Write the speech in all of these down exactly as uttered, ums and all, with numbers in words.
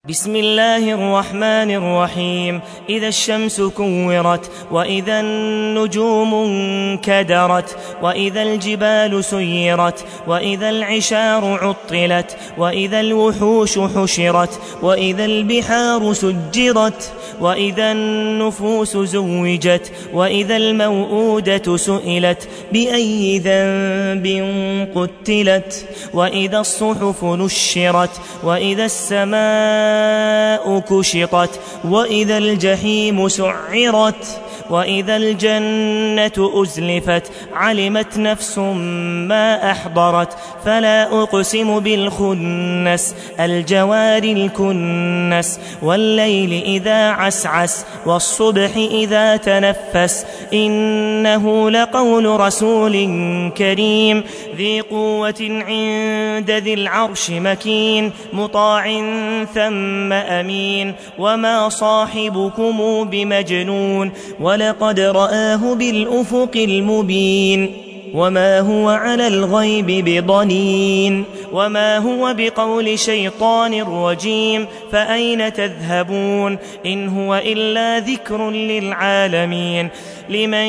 بسم الله الرحمن الرحيم. إذا الشمس كورت، وإذا النجوم انكدرت، وإذا الجبال سيرت، وإذا العشار عطلت، وإذا الوحوش حشرت، وإذا البحار سجرت، وإذا النفوس زوجت، وإذا الموءودة سئلت بأي ذنب قتلت، وإذا الصحف نشرت، وإذا السماء كشطت، وإذا الجحيم سعرت، وإذا الجنة أزلفت. علمت نفس ما أحضرت. فلا أقسم بالخنس الجوار الكنس، والليل إذا عسعس، والصبح إذا تنفس. إنه لقول رسول كريم ذي قوة عند ذي العرش مكين، مطاع ثم أمين. وما صاحبكم بمجنون، ولقد رآه بالأفق المبين. وما هو على الغيب بضنين، وما هو بقول شيطان رجيم. فأين تذهبون؟ إن هو إلا ذكر للعالمين. لمن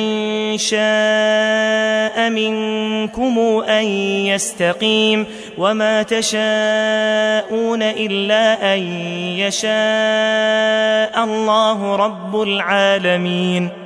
شاء منكم أن يستقيم، وما تشاءون إلا أن يشاء الله رب العالمين.